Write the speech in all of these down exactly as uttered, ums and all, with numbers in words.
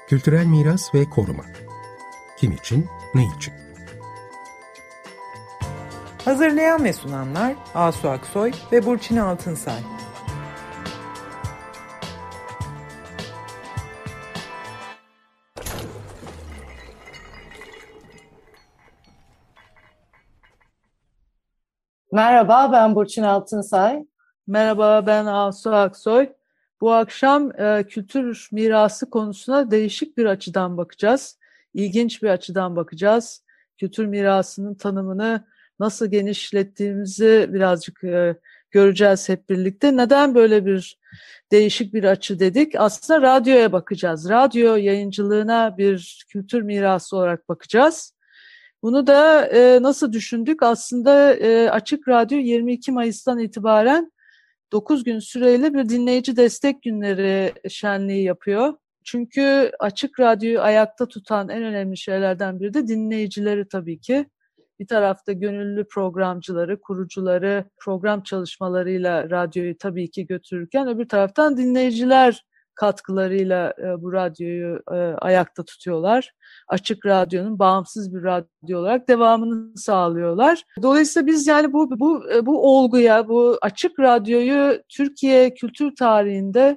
Kültürel miras ve koruma. Kim için, ne için? Hazırlayan ve sunanlar Asu Aksoy ve Burçin Altınsay. Merhaba, ben Burçin Altınsay. Merhaba, ben Asu Aksoy. Bu akşam e, kültür mirası konusuna değişik bir açıdan bakacağız. İlginç bir açıdan bakacağız. Kültür mirasının tanımını nasıl genişlettiğimizi birazcık e, göreceğiz hep birlikte. Neden böyle bir değişik bir açı dedik? Aslında radyoya bakacağız. Radyo yayıncılığına bir kültür mirası olarak bakacağız. Bunu da e, nasıl düşündük? Aslında e, Açık Radyo yirmi iki Mayıs'tan itibaren dokuz gün süreyle bir dinleyici destek günleri şenliği yapıyor. Çünkü Açık Radyo'yu ayakta tutan en önemli şeylerden biri de dinleyicileri tabii ki. Bir tarafta gönüllü programcıları, kurucuları, program çalışmalarıyla radyoyu tabii ki götürürken öbür taraftan dinleyiciler katkılarıyla e, bu radyoyu e, ayakta tutuyorlar. Açık Radyo'nun bağımsız bir radyo olarak devamını sağlıyorlar. Dolayısıyla biz yani bu bu bu olguya, bu Açık Radyo'yu Türkiye kültür tarihinde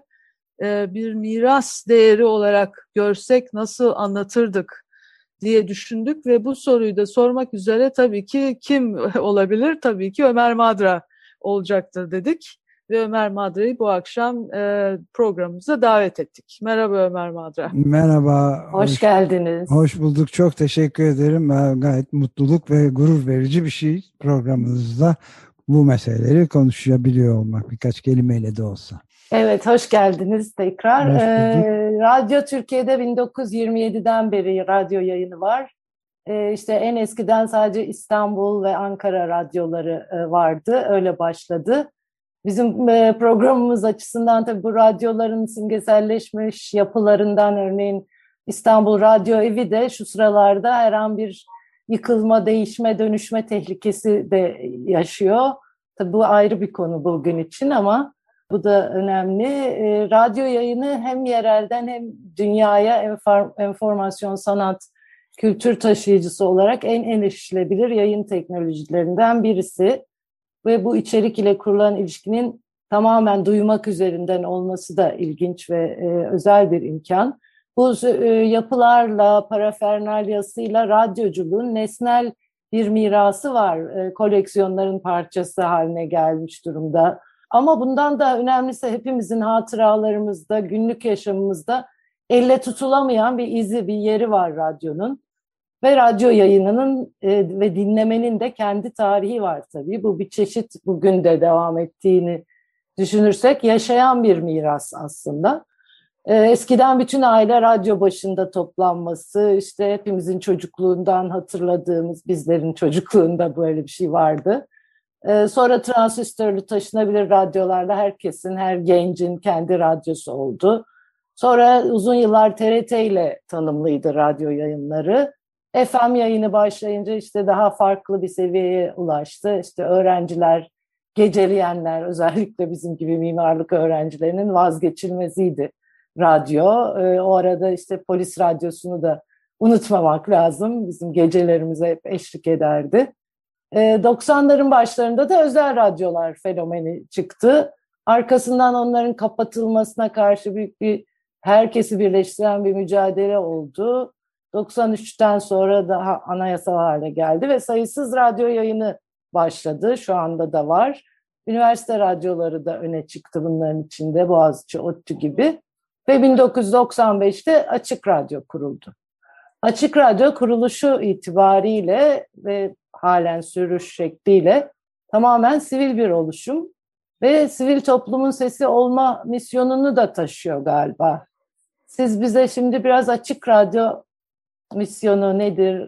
e, bir miras değeri olarak görsek nasıl anlatırdık diye düşündük ve bu soruyu da sormak üzere tabii ki kim olabilir? Tabii ki Ömer Madra olacaktır dedik. Ve Ömer Madra'yı bu akşam e, programımıza davet ettik. Merhaba Ömer Madra. Merhaba. Hoş, hoş geldiniz. Hoş bulduk. Çok teşekkür ederim. Gayet mutluluk ve gurur verici bir şey programımızda bu meseleleri konuşabiliyor olmak birkaç kelimeyle de olsa. Evet, hoş geldiniz tekrar. Hoş ee, Radyo Türkiye'de bin dokuz yüz yirmi yediden beri radyo yayını var. Ee, işte en eskiden sadece İstanbul ve Ankara radyoları e, vardı. Öyle başladı. Bizim programımız açısından tabii bu radyoların simgeselleşmiş yapılarından örneğin İstanbul Radyo Evi de şu sıralarda her an bir yıkılma, değişme, dönüşme tehlikesi de yaşıyor. Tabii bu ayrı bir konu bugün için ama bu da önemli. E, radyo yayını hem yerelden hem dünyaya enfor- enformasyon, sanat, kültür taşıyıcısı olarak en erişilebilir yayın teknolojilerinden birisi. Ve bu içerik ile kurulan ilişkinin tamamen duymak üzerinden olması da ilginç ve e, özel bir imkan. Bu e, yapılarla, parafernalyasıyla radyoculuğun nesnel bir mirası var. E, koleksiyonların parçası haline gelmiş durumda. Ama bundan da önemlisi hepimizin hatıralarımızda, günlük yaşamımızda elle tutulamayan bir izi, bir yeri var radyonun. Ve radyo yayınının e, ve dinlemenin de kendi tarihi var tabii. Bu bir çeşit bugün de devam ettiğini düşünürsek yaşayan bir miras aslında. E, eskiden bütün aile radyo başında toplanması, işte hepimizin çocukluğundan hatırladığımız, bizlerin çocukluğunda böyle bir şey vardı. E, sonra transistörlü taşınabilir radyolarla herkesin, her gencin kendi radyosu oldu. Sonra uzun yıllar T R T ile tanımlıydı radyo yayınları. F M yayını başlayınca işte daha farklı bir seviyeye ulaştı. İşte öğrenciler, geceleyenler, özellikle bizim gibi mimarlık öğrencilerinin vazgeçilmeziydi radyo. Ee, o arada işte polis radyosunu da unutmamak lazım. Bizim gecelerimize hep eşlik ederdi. Ee, doksanların başlarında da özel radyolar fenomeni çıktı. Arkasından onların kapatılmasına karşı büyük bir, herkesi birleştiren bir mücadele oldu. doksan üçten sonra daha anayasal hale geldi ve sayısız radyo yayını başladı. Şu anda da var. Üniversite radyoları da öne çıktı bunların içinde. Boğaziçi, ODTÜ gibi. Ve bin dokuz yüz doksan beşte Açık Radyo kuruldu. Açık Radyo kuruluşu itibariyle ve halen sürüş şekliyle tamamen sivil bir oluşum. Ve sivil toplumun sesi olma misyonunu da taşıyor galiba. Siz bize şimdi biraz Açık Radyo misyonu nedir?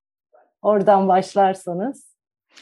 Oradan başlarsanız.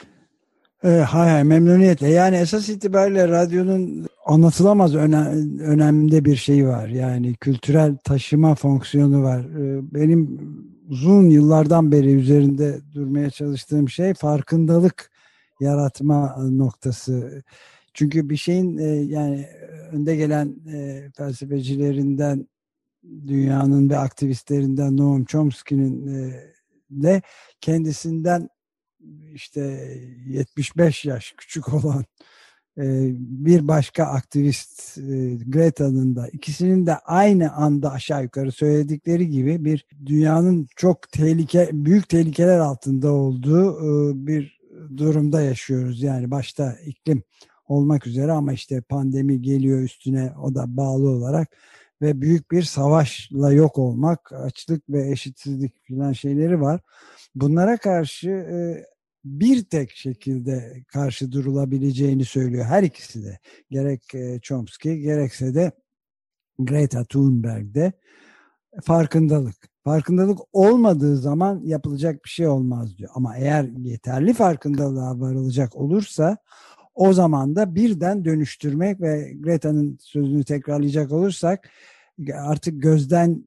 E, hay hay memnuniyetle. Yani esas itibariyle radyonun anlatılamaz önem, önemli bir şeyi var. Yani kültürel taşıma fonksiyonu var. E, benim uzun yıllardan beri üzerinde durmaya çalıştığım şey farkındalık yaratma noktası. Çünkü bir şeyin e, yani önde gelen e, felsefecilerinden dünyanın ve aktivistlerinden Noam Chomsky'nin e, de kendisinden işte yetmiş beş yaş küçük olan e, bir başka aktivist e, Greta'nın da, ikisinin de aynı anda aşağı yukarı söyledikleri gibi bir dünyanın çok tehlike, büyük tehlikeler altında olduğu e, bir durumda yaşıyoruz. Yani başta iklim olmak üzere ama işte pandemi geliyor üstüne, o da bağlı olarak, ve büyük bir savaşla yok olmak, açlık ve eşitsizlik filan şeyleri var. Bunlara karşı e, bir tek şekilde karşı durulabileceğini söylüyor her ikisi de. Gerek e, Chomsky gerekse de Greta Thunberg'de farkındalık. Farkındalık olmadığı zaman yapılacak bir şey olmaz diyor. Ama eğer yeterli farkındalığa varılacak olursa o zaman da birden dönüştürmek ve Greta'nın sözünü tekrarlayacak olursak artık gözden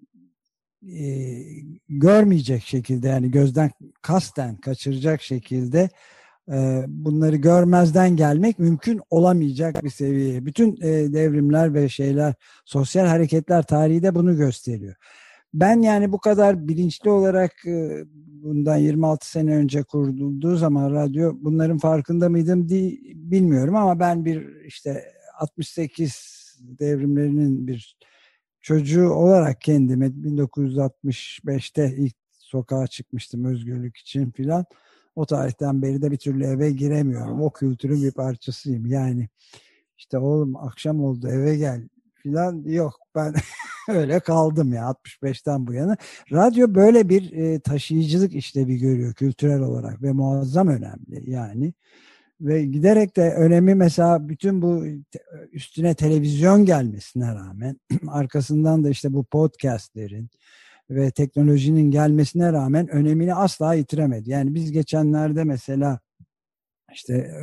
e, görmeyecek şekilde, yani gözden kasten kaçıracak şekilde e, bunları görmezden gelmek mümkün olamayacak bir seviyeye. Bütün e, devrimler ve şeyler, sosyal hareketler tarihi de bunu gösteriyor. Ben yani bu kadar bilinçli olarak e, bundan yirmi altı sene önce kurulduğu zaman radyo, bunların farkında mıydım diye bilmiyorum ama ben bir işte altmış sekiz devrimlerinin bir çocuğu olarak kendime bin dokuz yüz altmış beşte ilk sokağa çıkmıştım özgürlük için filan. O tarihten beri de bir türlü eve giremiyorum. O kültürün bir parçasıyım. Yani işte oğlum akşam oldu eve gel filan yok. Ben öyle kaldım ya altmış beşten bu yana. Radyo böyle bir e, taşıyıcılık işlevi görüyor kültürel olarak ve muazzam önemli yani. Ve giderek de önemi, mesela bütün bu üstüne televizyon gelmesine rağmen arkasından da işte bu podcastlerin ve teknolojinin gelmesine rağmen önemini asla yitiremedi. Yani biz geçenlerde mesela işte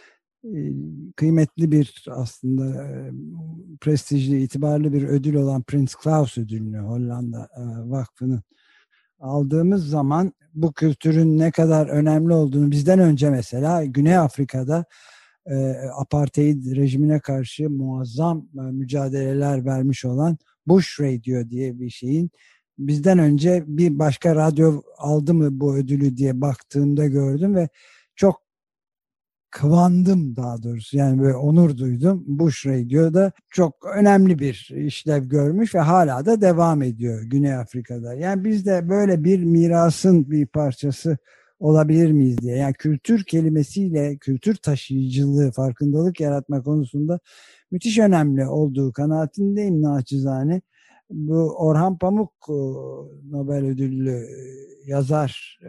kıymetli bir, aslında prestijli, itibarlı bir ödül olan Prins Claus ödülünü Hollanda Vakfı'nın aldığımız zaman bu kültürün ne kadar önemli olduğunu, bizden önce mesela Güney Afrika'da e, apartheid rejimine karşı muazzam e, mücadeleler vermiş olan Bush Radio diye bir şeyin, bizden önce bir başka radyo aldı mı bu ödülü diye baktığımda gördüm ve çok kıvandım, daha doğrusu yani böyle onur duydum. Bush Radio'da çok önemli bir işlev görmüş ve hala da devam ediyor Güney Afrika'da. Yani biz de böyle bir mirasın bir parçası olabilir miyiz diye. Yani kültür kelimesiyle kültür taşıyıcılığı, farkındalık yaratma konusunda müthiş önemli olduğu kanaatindeyim naçizane. Bu Orhan Pamuk, Nobel ödüllü yazar,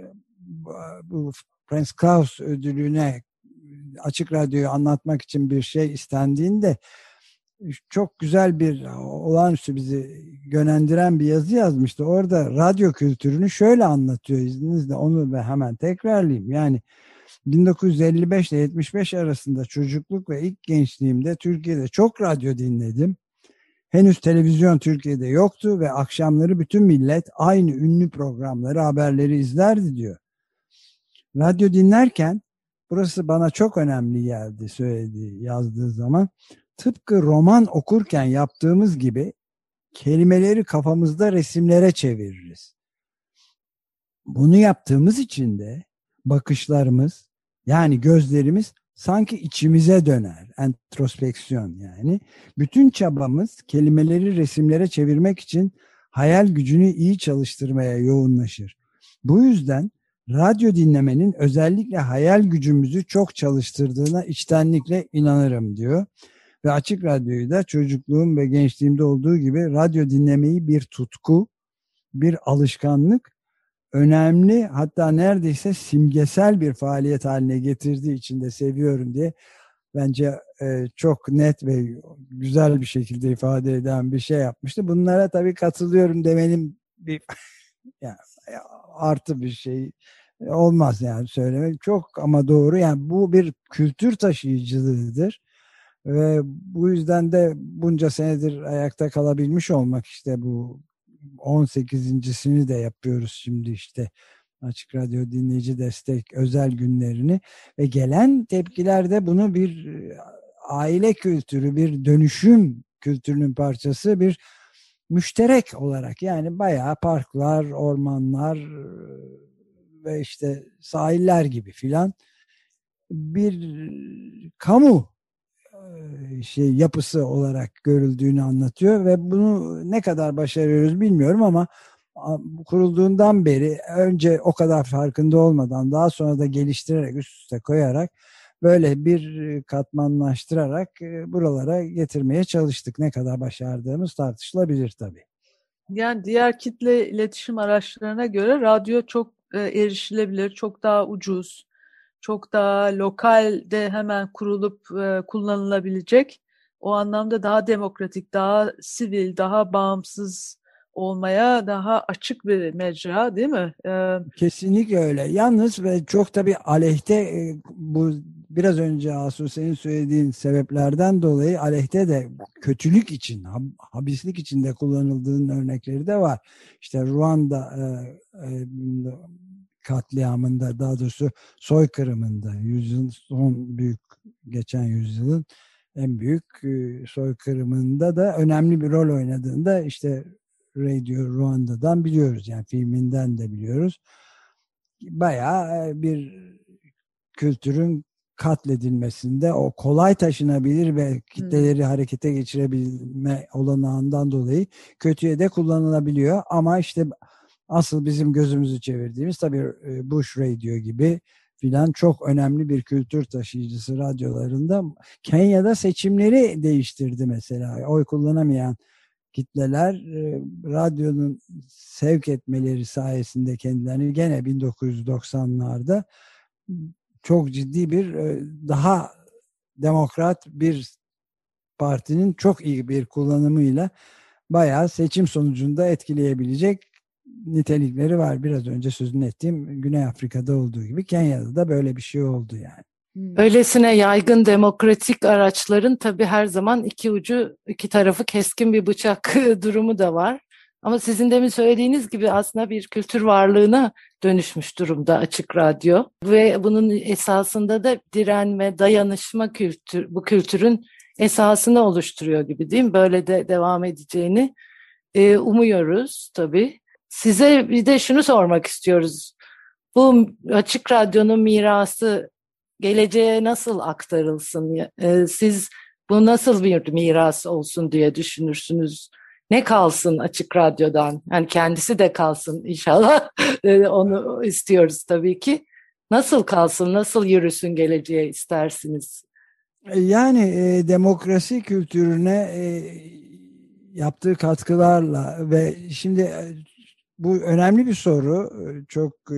bu Prins Claus ödülüne Açık Radyo'yu anlatmak için bir şey istendiğinde çok güzel bir, olağanüstü bizi yönlendiren bir yazı yazmıştı. Orada radyo kültürünü şöyle anlatıyor, izninizle onu ve hemen tekrarlayayım. Yani bin dokuz yüz elli beş ile yetmiş beş arasında çocukluk ve ilk gençliğimde Türkiye'de çok radyo dinledim. Henüz televizyon Türkiye'de yoktu ve akşamları bütün millet aynı ünlü programları, haberleri izlerdi diyor. Radyo dinlerken burası bana çok önemli geldi, söylediği, yazdığı zaman. Tıpkı roman okurken yaptığımız gibi kelimeleri kafamızda resimlere çeviririz. Bunu yaptığımız için de bakışlarımız, yani gözlerimiz sanki içimize döner. Entrospeksiyon yani. Bütün çabamız kelimeleri resimlere çevirmek için hayal gücünü iyi çalıştırmaya yoğunlaşır. Bu yüzden radyo dinlemenin özellikle hayal gücümüzü çok çalıştırdığına içtenlikle inanırım diyor. Ve Açık Radyo'yu da çocukluğum ve gençliğimde olduğu gibi radyo dinlemeyi bir tutku, bir alışkanlık, önemli, hatta neredeyse simgesel bir faaliyet haline getirdiği için de seviyorum diye bence e, çok net ve güzel bir şekilde ifade eden bir şey yapmıştı. Bunlara tabii katılıyorum demenin bir yani artı bir şey olmaz yani söylemek çok, ama doğru. Yani bu bir kültür taşıyıcılığıdır ve bu yüzden de bunca senedir ayakta kalabilmiş olmak, işte bu on sekizincisini de yapıyoruz şimdi, işte Açık Radyo dinleyici destek özel günlerini ve gelen tepkiler de bunu bir aile kültürü, bir dönüşüm kültürünün parçası, bir müşterek olarak, yani bayağı parklar, ormanlar ve işte sahiller gibi filan bir kamu şey yapısı olarak görüldüğünü anlatıyor ve bunu ne kadar başarıyoruz bilmiyorum ama kurulduğundan beri önce o kadar farkında olmadan daha sonra da geliştirerek üst üste koyarak böyle bir katmanlaştırarak buralara getirmeye çalıştık. Ne kadar başardığımız tartışılabilir tabii. Yani diğer kitle iletişim araçlarına göre radyo çok e, erişilebilir, çok daha ucuz, çok daha lokalde hemen kurulup e, kullanılabilecek. O anlamda daha demokratik, daha sivil, daha bağımsız olmaya daha açık bir mecra, değil mi? Ee, Kesinlikle öyle. Yalnız ve çok tabii aleyhte e, bu biraz önce Asu senin söylediğin sebeplerden dolayı aleyhte de kötülük için, habislik için de kullanıldığının örnekleri de var. İşte Ruanda e, e, katliamında, daha doğrusu soykırımında, yüzyılın son büyük geçen yüzyılın en büyük e, soykırımında da önemli bir rol oynadığında işte Radio Ruanda'dan biliyoruz, yani filminden de biliyoruz. Bayağı bir kültürün katledilmesinde o kolay taşınabilir ve kitleleri hmm. harekete geçirebilme olanağından dolayı kötüye de kullanılabiliyor. Ama işte asıl bizim gözümüzü çevirdiğimiz tabii Bush Radio gibi filan çok önemli bir kültür taşıyıcısı radyolarında Kenya'da seçimleri değiştirdi mesela. Oy kullanamayan kitleler radyonun sevk etmeleri sayesinde kendilerini gene bin dokuz yüz doksanlarda çok ciddi bir daha demokrat bir partinin çok iyi bir kullanımıyla bayağı seçim sonucunda etkileyebilecek nitelikleri var. Biraz önce sözünü ettiğim Güney Afrika'da olduğu gibi Kenya'da da böyle bir şey oldu yani. Öylesine yaygın demokratik araçların tabii her zaman iki ucu, iki tarafı keskin bir bıçak durumu da var. Ama sizin demin söylediğiniz gibi aslında bir kültür varlığına dönüşmüş durumda Açık Radyo. Ve bunun esasında da direnme, dayanışma kültür, bu kültürün esasını oluşturuyor gibi, değil mi? Böyle de devam edeceğini e, umuyoruz tabii. Size bir de şunu sormak istiyoruz. Bu Açık Radyo'nun mirası geleceğe nasıl aktarılsın? Siz bu nasıl bir miras olsun diye düşünürsünüz? Ne kalsın Açık Radyo'dan? Yani kendisi de kalsın inşallah. Onu istiyoruz tabii ki. Nasıl kalsın, nasıl yürüsün geleceğe istersiniz? Yani e, demokrasi kültürüne e, yaptığı katkılarla ve şimdi e, bu önemli bir soru. Çok e,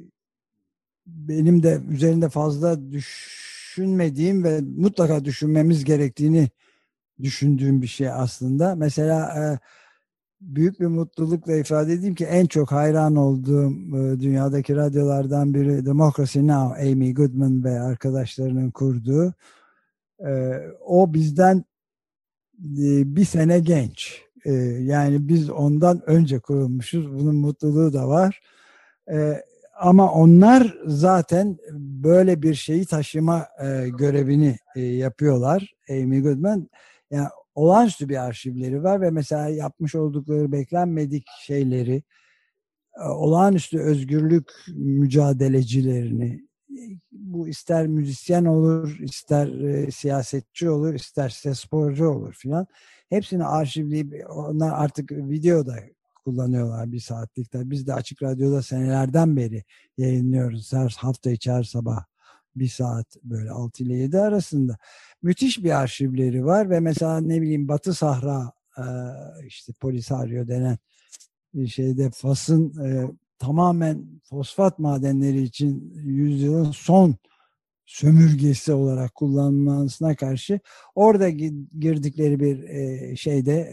benim de üzerinde fazla düşünmediğim ve mutlaka düşünmemiz gerektiğini düşündüğüm bir şey aslında. Mesela e, büyük bir mutlulukla ifade edeyim ki en çok hayran olduğum e, dünyadaki radyolardan biri Democracy Now! Amy Goodman ve arkadaşlarının kurduğu. E, o bizden e, bir sene genç. E, yani biz ondan önce kurulmuşuz. Bunun mutluluğu da var. E, Ama onlar zaten böyle bir şeyi taşıma e, görevini e, yapıyorlar. Amy Goodman, yani olağanüstü bir arşivleri var ve mesela yapmış oldukları beklenmedik şeyleri, e, olağanüstü özgürlük mücadelecilerini, bu ister müzisyen olur, ister e, siyasetçi olur, isterse sporcu olur filan, hepsini arşivleyip onlar artık videoda kullanıyorlar bir saatlikte. Biz de Açık Radyo'da senelerden beri yayınlıyoruz. Her hafta içi, her sabah bir saat, böyle altı ile yedi arasında. Müthiş bir arşivleri var ve mesela ne bileyim Batı Sahra, işte Polisario denen şeyde Fas'ın tamamen fosfat madenleri için yüzyılın son sömürgesi olarak kullanılmasına karşı orada girdikleri bir şeyde,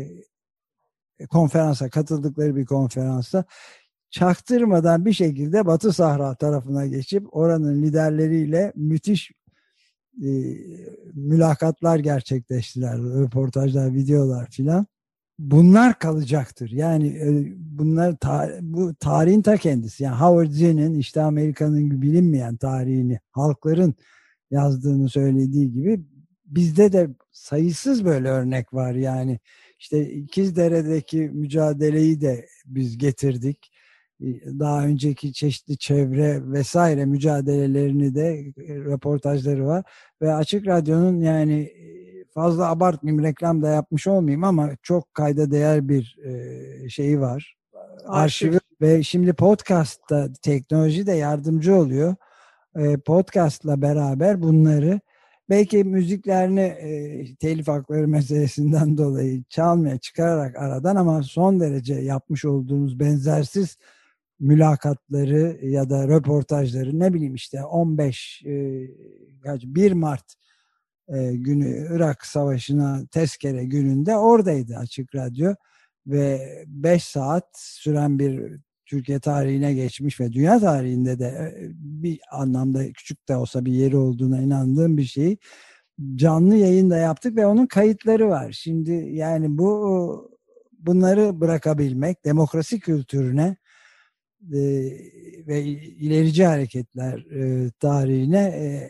konferansa katıldıkları bir konferansa çaktırmadan bir şekilde Batı Sahra tarafına geçip oranın liderleriyle müthiş e, mülakatlar gerçekleştiler. Röportajlar, videolar filan. Bunlar kalacaktır. Yani e, bunlar ta, bu tarihin ta kendisi. Yani Howard Zinn'in işte Amerika'nın bilinmeyen tarihini halkların yazdığını söylediği gibi bizde de sayısız böyle örnek var yani. İşte İkizdere'deki mücadeleyi de biz getirdik. Daha önceki çeşitli çevre vesaire mücadelelerini de röportajları var. Ve Açık Radyo'nun yani fazla abartmayayım, reklam da yapmış olmayayım ama çok kayda değer bir şeyi var. Arşivi ve şimdi podcast'ta teknoloji de yardımcı oluyor. Podcast'la beraber bunları belki müziklerini e, telif hakları meselesinden dolayı çalmaya çıkararak aradan ama son derece yapmış olduğumuz benzersiz mülakatları ya da röportajları ne bileyim işte on beş e, bir Mart e, günü Irak Savaşı'na tezkere gününde oradaydı Açık Radyo ve beş saat süren bir Türkiye tarihine geçmiş ve dünya tarihinde de bir anlamda küçük de olsa bir yeri olduğuna inandığım bir şeyi canlı yayında yaptık ve onun kayıtları var. Şimdi yani bu bunları bırakabilmek demokrasi kültürüne e, ve ilerici hareketler e, tarihine e,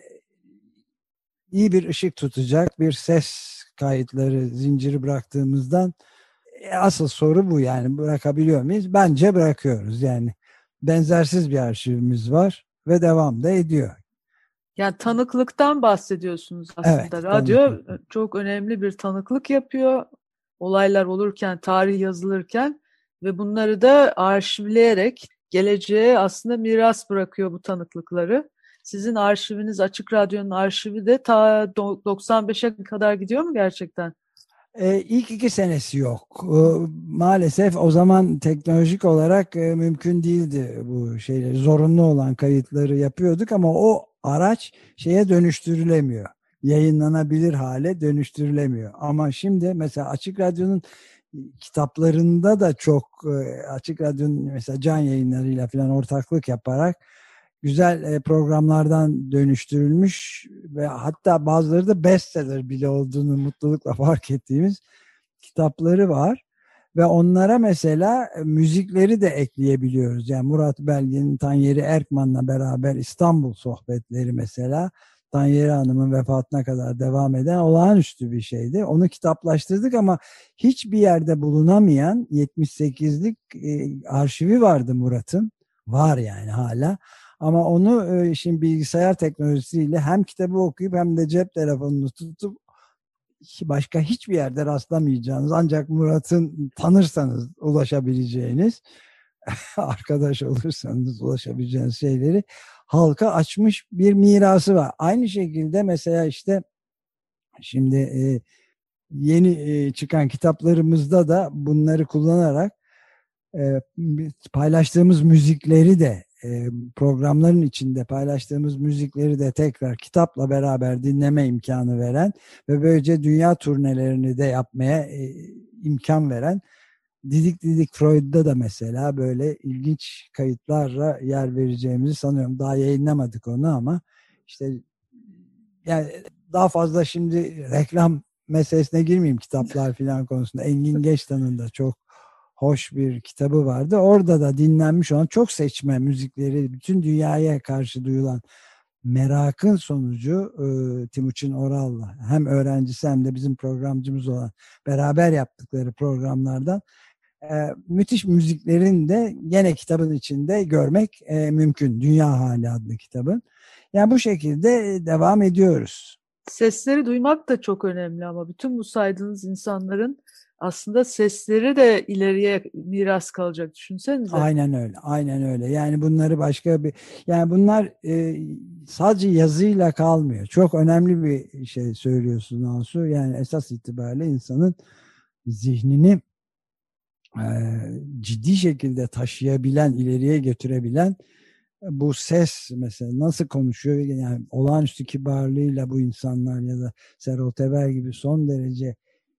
iyi bir ışık tutacak bir ses kayıtları zinciri bıraktığımızdan asıl soru bu yani bırakabiliyor muyuz? Bence bırakıyoruz yani. Benzersiz bir arşivimiz var ve devam da ediyor. Yani tanıklıktan bahsediyorsunuz aslında. Evet, radyo tanıklık. Çok önemli bir tanıklık yapıyor. Olaylar olurken, tarih yazılırken ve bunları da arşivleyerek geleceğe aslında miras bırakıyor bu tanıklıkları. Sizin arşiviniz, Açık Radyo'nun arşivi de ta doksan beşe kadar gidiyor mu gerçekten? Ee, ilk iki senesi yok. Ee, maalesef o zaman teknolojik olarak e, mümkün değildi bu şeyleri. Zorunlu olan kayıtları yapıyorduk ama o araç şeye dönüştürülemiyor. Yayınlanabilir hale dönüştürülemiyor. Ama şimdi mesela Açık Radyo'nun kitaplarında da çok e, Açık Radyo'nun mesela can yayınlarıyla falan ortaklık yaparak güzel programlardan dönüştürülmüş ve hatta bazıları da bestseller bile olduğunu mutlulukla fark ettiğimiz kitapları var. Ve onlara mesela müzikleri de ekleyebiliyoruz. Yani Murat Belge'nin Tanyeri Erkman'la beraber İstanbul sohbetleri mesela Tanyeri Hanım'ın vefatına kadar devam eden olağanüstü bir şeydi. Onu kitaplaştırdık ama hiçbir yerde bulunamayan yetmiş sekizlik arşivi vardı Murat'ın. Var yani hala. Ama onu şimdi bilgisayar teknolojisiyle hem kitabı okuyup hem de cep telefonunu tutup başka hiçbir yerde rastlamayacağınız ancak Murat'ın tanırsanız ulaşabileceğiniz arkadaş olursanız ulaşabileceğiniz şeyleri halka açmış bir mirası var. Aynı şekilde mesela işte şimdi e, yeni e, çıkan kitaplarımızda da bunları kullanarak e, paylaştığımız müzikleri de programların içinde paylaştığımız müzikleri de tekrar kitapla beraber dinleme imkanı veren ve böylece dünya turnelerini de yapmaya e, imkan veren Didik Didik Freud'da da mesela böyle ilginç kayıtlarla yer vereceğimizi sanıyorum. Daha yayınlamadık onu ama işte yani daha fazla şimdi reklam meselesine girmeyeyim kitaplar falan konusunda. Engin Geçtan'ın da çok hoş bir kitabı vardı. Orada da dinlenmiş olan çok seçme müzikleri, bütün dünyaya karşı duyulan merakın sonucu e, Timuçin Oral'la hem öğrencisi hem de bizim programcımız olan beraber yaptıkları programlardan e, müthiş müziklerin de gene kitabın içinde görmek e, mümkün. Dünya Hali adlı kitabın. Yani bu şekilde devam ediyoruz. Sesleri duymak da çok önemli ama bütün bu saydığınız insanların aslında sesleri de ileriye miras kalacak, düşünsenize. Aynen öyle, aynen öyle. Yani bunları başka bir, yani bunlar e, sadece yazıyla kalmıyor. Çok önemli bir şey söylüyorsun Ansu. Yani esas itibariyle insanın zihnini e, ciddi şekilde taşıyabilen, ileriye götürebilen bu ses mesela nasıl konuşuyor? Yani olağanüstü kibarlığıyla bu insanlar ya da Serol Teber gibi son derece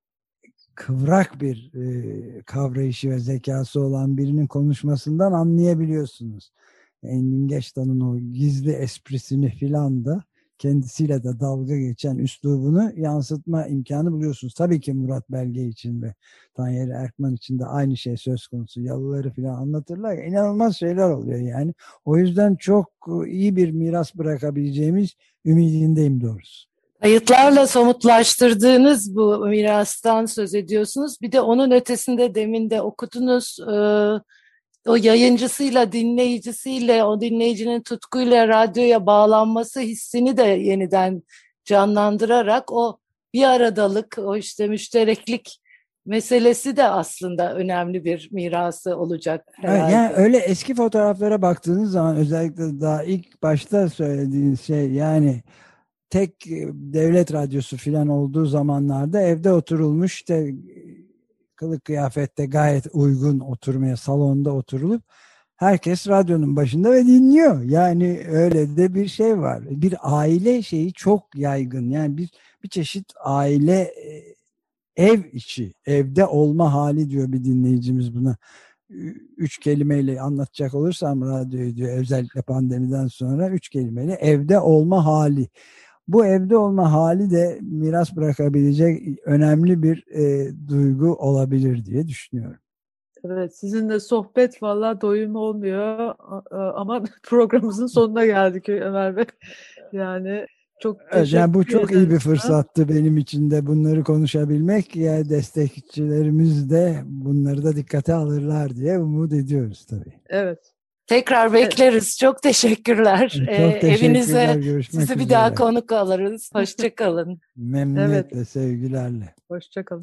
kıvrak bir e, kavrayışı ve zekası olan birinin konuşmasından anlayabiliyorsunuz. Engin Geçtan'ın o gizli esprisini filan da kendisiyle de dalga geçen üslubunu yansıtma imkanı buluyorsunuz. Tabii ki Murat Belge için ve Tanyeri Erkman için de aynı şey söz konusu. Yalıları filan anlatırlar. İnanılmaz şeyler oluyor yani. O yüzden çok iyi bir miras bırakabileceğimiz ümidindeyim doğrusu. Kayıtlarla somutlaştırdığınız bu mirastan söz ediyorsunuz. Bir de onun ötesinde demin de okudunuz. E, o yayıncısıyla, dinleyicisiyle, o dinleyicinin tutkuyla radyoya bağlanması hissini de yeniden canlandırarak o bir aradalık, o işte müştereklik meselesi de aslında önemli bir mirası olacak herhalde. Yani öyle eski fotoğraflara baktığınız zaman, özellikle daha ilk başta söylediğiniz şey, yani tek devlet radyosu falan olduğu zamanlarda evde oturulmuş, işte kılık kıyafette gayet uygun oturmaya, salonda oturulup herkes radyonun başında ve dinliyor. Yani öyle de bir şey var. Bir aile şeyi çok yaygın. Yani bir bir çeşit aile, ev içi, evde olma hali diyor bir dinleyicimiz buna. Üç kelimeyle anlatacak olursam radyoyu diyor, özellikle pandemiden sonra üç kelimeyle evde olma hali. Bu evde olma hali de miras bırakabilecek önemli bir e, duygu olabilir diye düşünüyorum. Evet, sizinle sohbet vallahi doyum olmuyor ama programımızın sonuna geldik Ömer Bey. Yani çok teşekkür evet, yani bu çok ederiz. iyi bir fırsattı benim için de bunları konuşabilmek. Yani destekçilerimiz de bunları da dikkate alırlar diye umut ediyoruz tabii. Evet. Tekrar bekleriz. Çok teşekkürler. Çok Ee, teşekkürler. Evinize Görüşmek sizi bir üzere. daha konuk alırız. Hoşçakalın. Memnuniyetle, evet. Sevgilerle. Hoşçakalın.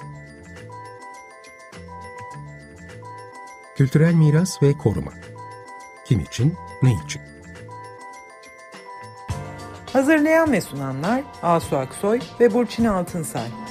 Kültürel miras ve koruma. Kim için, ne için? Hazırlayan ve sunanlar Asu Aksoy ve Burçin Altınsay.